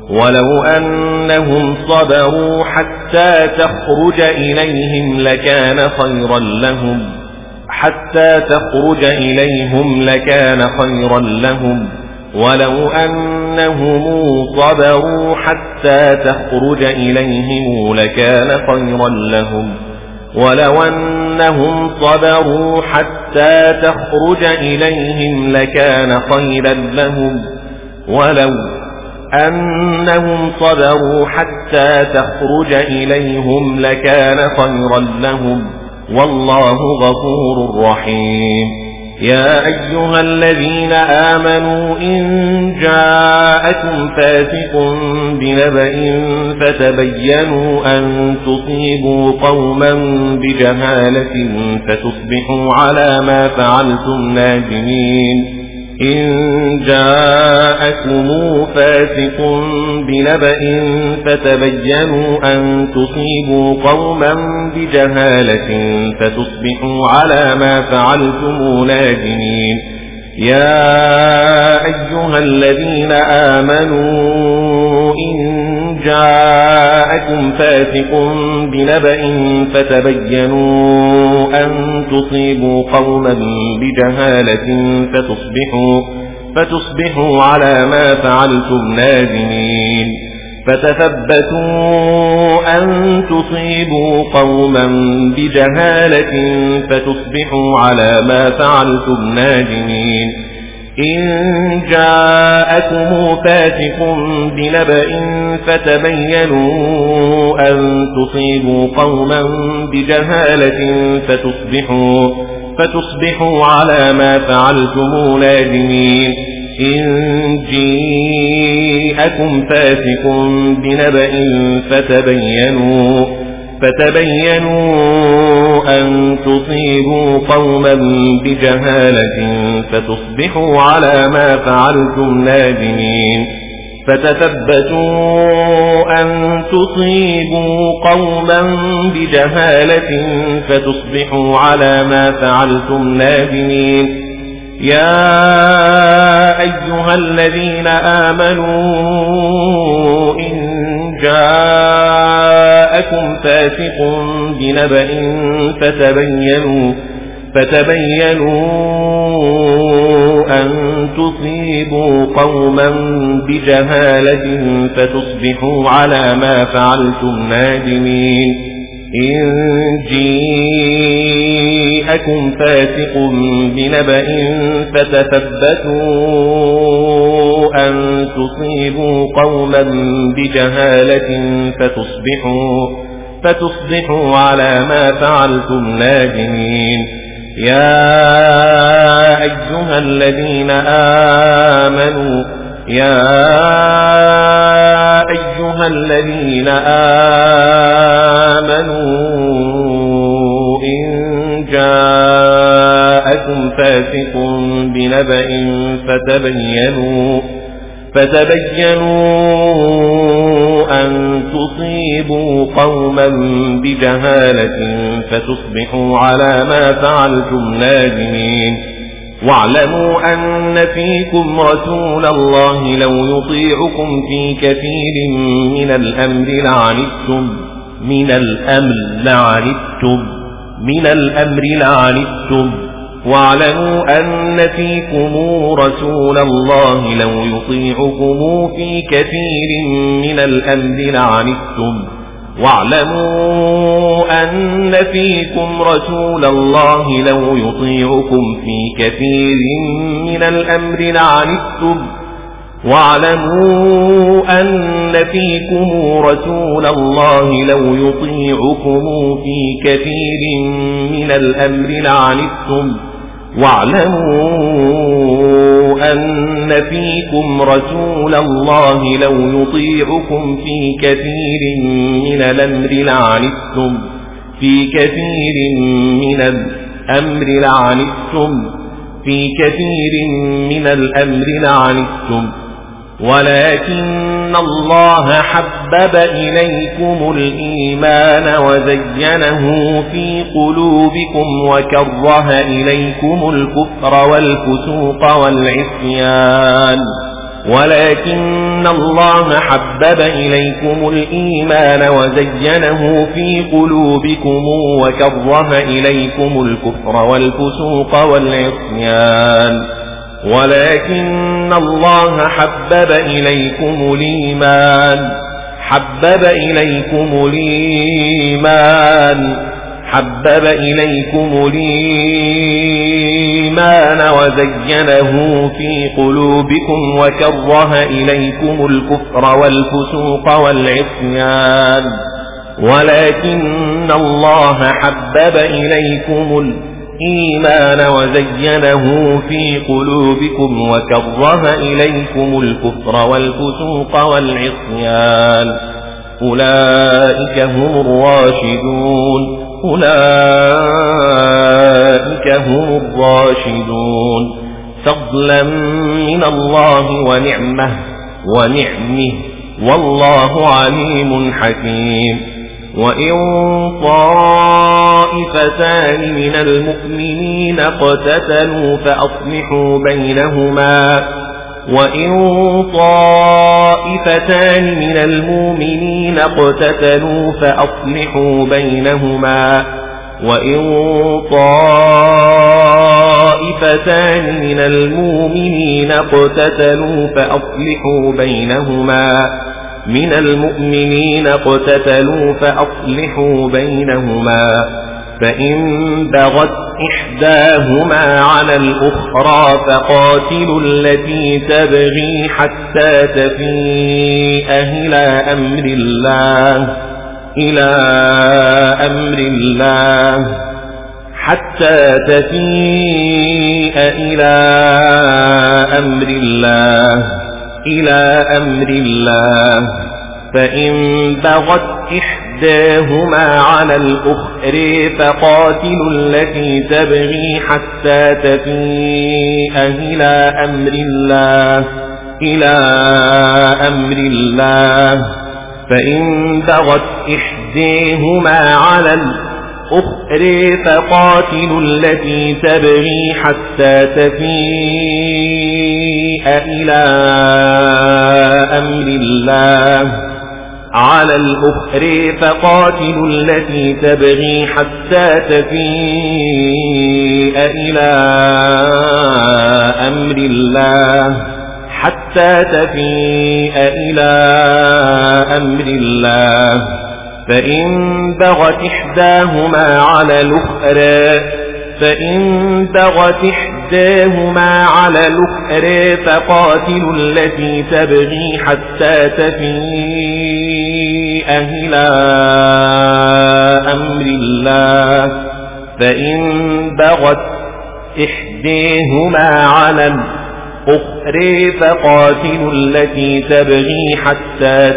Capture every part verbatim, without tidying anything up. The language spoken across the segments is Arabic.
ولو أنهم صبروا حتى تخرج إليهم لكان خيرا لهم حتى تخرج إليهم لكان خيرا لهم ولو أنهم صبروا حتى تخرج إليهم لكان خيرا لهم ولو أنهم صبروا حتى تخرج إليهم لكان خيرا لهم ولو أنهم صبروا حتى تخرج إليهم لكان خيرا لهم والله غفور رحيم. يا أيها الذين آمنوا إن جاءكم فاسق بنبأ فتبينوا أن تصيبوا قوما بجهالة فتصبحوا على ما فعلتم نادمين. إن جاءكم فاسق بنبأ فتبينوا أن تصيبوا قوما بجهالة فتصبحوا على ما فعلتم نادمين. يا أيها الذين آمنوا إن جاءكم فاسق بنبأ فتبينوا أن تصيبوا قوما بجهالة فتصبحوا, فتصبحوا على ما فعلتم نادمين. فتثبتوا أن تصيبوا قوما بجهالة فتصبحوا على ما فعلتم نادمين. إن جاءكم فاسق بنبأ فتبينوا أن تصيبوا قوما بجهالة فتصبحوا, فتصبحوا على ما فعلتم نادمين. إن جاءكم فاسق بنبأ فتبينوا فتبينوا أن تصيبوا قوما بجهالة فتصبحوا على ما فعلتم نادمين. فتثبتوا أن تصيبوا قوما بجهالة فتصبحوا على ما فعلتم نادمين. يا أيها الذين آمنوا إن جاءكم فاسق بنبأ فتبينوا فتبينوا أن تصيبوا قوما بجهالة فتصبحوا على ما فعلتم نادمين. إن جاءكم فاسق بنبأ فتثبتوا أن تصيبوا قوما بجهالة فتصبحوا, فتصبحوا على ما فعلتم نادمين. يا أيها الذين آمنوا يا أيها الذين آمنوا إن جاءكم فاسق بنبأ فتبينوا فتبينوا أن تصيبوا قوما بجهالة فتصبحوا على ما فعلتم نادمين. واعلموا أن فيكم رسول الله لو يطيعكم في كثير من الأمر لعنتم من الأمر لعنتم من الأمر لعنتم واعلموا أن فيكم رسول الله لو يطيعكم في كثير من الأمر لعنتم واعلموا أن فيكم رسول الله لو يطيعكم في كثير من الأمر لعنتم واعلموا أن فيكم رسول الله لو يطيعكم في كثير من الأمر لعنتم واعلموا أن فيكم رسول الله لو يطيعكم في كثير من الأمر لعنتم في كثير من الأمر لعنتم في كثير من الأمر لعنتم ولكن الله حبب إليكم الإيمان وزينه في قلوبكم وكره إليكم الكفر والفسوق والعصيان ولكن الله حبب إليكم الإيمان وزينه في قلوبكم وكره إليكم الكفر والفسوق والعصيان ولكن الله حبب إليكم الإيمان حبب إليكم الإيمان حبب إليكم الإيمان وزينه في قلوبكم وكره إليكم الكفر والفسوق والعصيان ولكن الله حبب إليكم الإيمان وزينه في قلوبكم وكره إليكم الكفر والفسوق والعصيان أولئك هم الراشدون أولئك هم الراشدون فضلا من الله ونعمه ونعمه والله عليم حكيم وإن طائفتان من المؤمنين اقتتلوا فأصلحوا بينهما وإن طائفتان من المؤمنين اقتتلوا فأصلحوا بينهما وإن طائفتان من المؤمنين اقتتلوا فأصلحوا بينهما من المؤمنين اقتتلوا فأصلحوا بينهما فإن بغت إحداهما على الأخرى فقاتلوا التي تبغي حتى تفيء إلى أمر الله إلى أمر الله حتى تفيء إلى أمر الله إلى أمر الله فإن بغت إحداهما على الأخرى فقاتلوا التي تبغي حتى تفيء إلى أمر الله إلى أمر الله فإن بغت إحداهما على الأخرى فقاتلوا التي تبغي حتى تفيء إلى أمر الله على الأخرى فقاتلوا التي تبغي حتى تفيء إلى أمر الله حتى تفيء إلى أمر الله فإن بغت إحداهما على الأخرى فإن بغت إحداهما على الأخرى فقاتلوا التي تبغي حتى تفيء إلى أمر الله فإن بغت إحداهما على الأخرى فقاتلوا التي تبغي حتى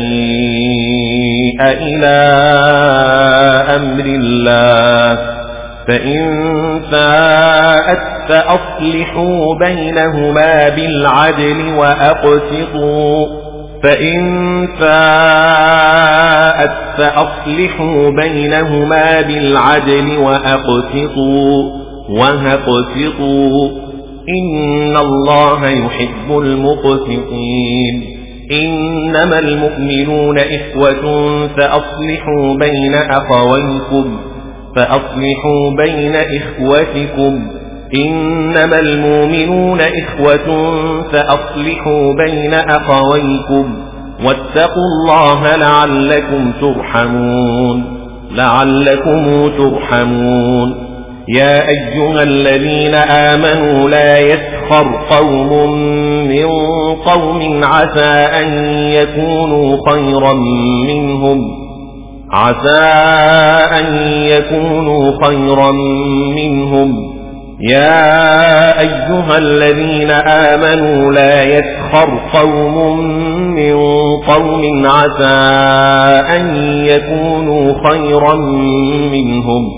تفيء إلى أمر الله فإن فاءت فأصلحوا بينهما بالعدل وأقسطوا فإن فاءت فأصلحوا بينهما بالعدل وأقسطوا وأقسطوا إن الله يحب المقسطين إنما المؤمنون إخوة فأصلحوا بين أخويكم فأصلحوا بين إخوتكم إنما المؤمنون إخوة فأصلحوا بين أخويكم واتقوا الله لعلكم ترحمون لعلكم ترحمون يا أيها الذين آمنوا لا يسخر قوم من قوم عسى أن يكونوا خيرا منهم عسى أن يكونوا خيرا منهم يا أيها الذين آمنوا لا يسخر قوم من قوم عسى أن يكونوا خيرا منهم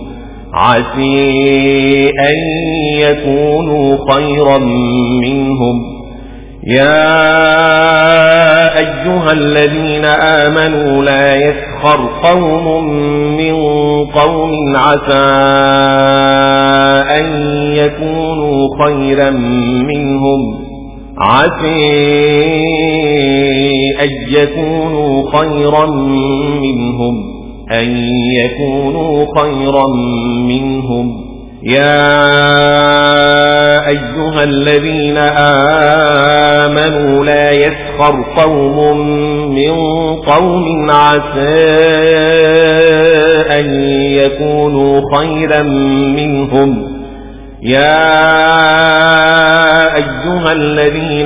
عسى أن يكونوا خيرا منهم يا أيها الذين آمنوا لا يسخر قوم من قوم عسى أن يكونوا خيرا منهم عسى أن يكونوا خيرا منهم أن يكونوا خيرا منهم يا أيها الذين آمنوا لا يسخر قوم من قوم عسى أن يكونوا خيرا منهم يا أيها الذين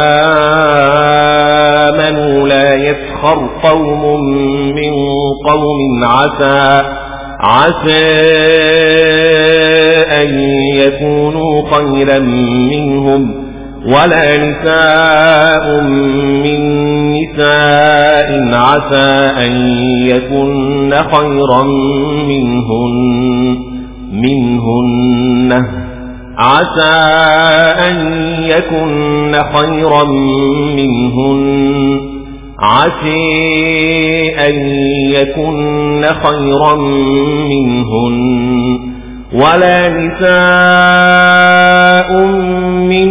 آمنوا لا يسخر قوم من قوم عسى عسى أن يكونوا خيرا منهم ولا نساء من نساء عسى أن يكن خيرا منهن منهن عسى أن يكن خيرا منهن عسى أن يكن خيرا منهن ولا نساء من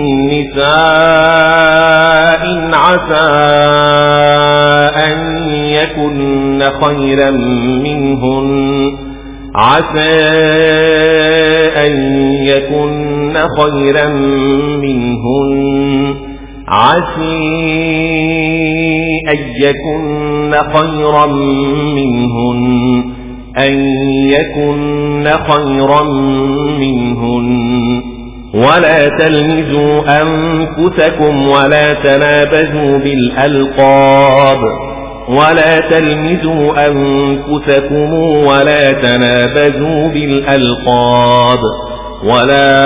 نساء عسى أن يكن خيرا منهن عسى أن يكن خيرا منهن عسى أن يكن خيرا منهن أن يكن خيرا منهن ولا تلمزوا أنفسكم ولا تنابزوا بالألقاب ولا تلمزوا أنفسكم ولا تنابزوا بالألقاب ولا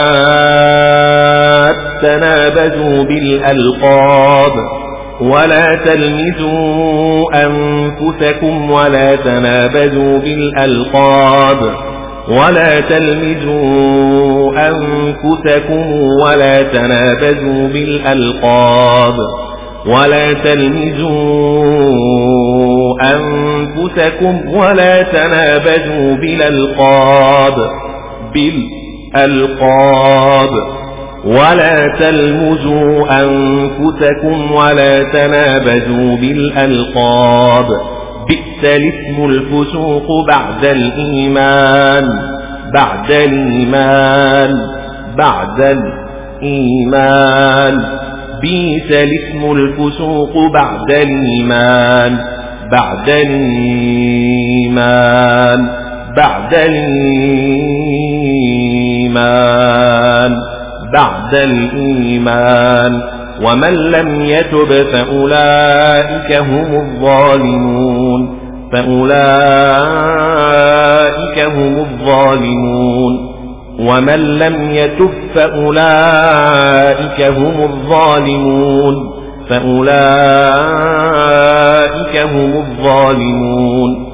تنابزوا بالألقاب ولا تلمزوا أنفسكم ولا تنابزوا بالألقاب ولا تلمزوا أنفسكم ولا تنابزوا بالألقاب ولا تلمزوا أنفسكم ولا تنابزوا بالألقاب بالألقاب ولا تلمزوا أنفسكم ولا تنابزوا بالألقاب بئس الاسم الفسوق بعد الإيمان بعد الإيمان بعد الإيمان بئس الاسم الفسوق بعد الإيمان بعد الإيمان بعد الإيمان بعد الإيمان ومن لم يتب فأولئك هم الظالمون فأولئك هم الظالمون ومن لم يتب فأولئك هم الظالمون فأولئك هم الظالمون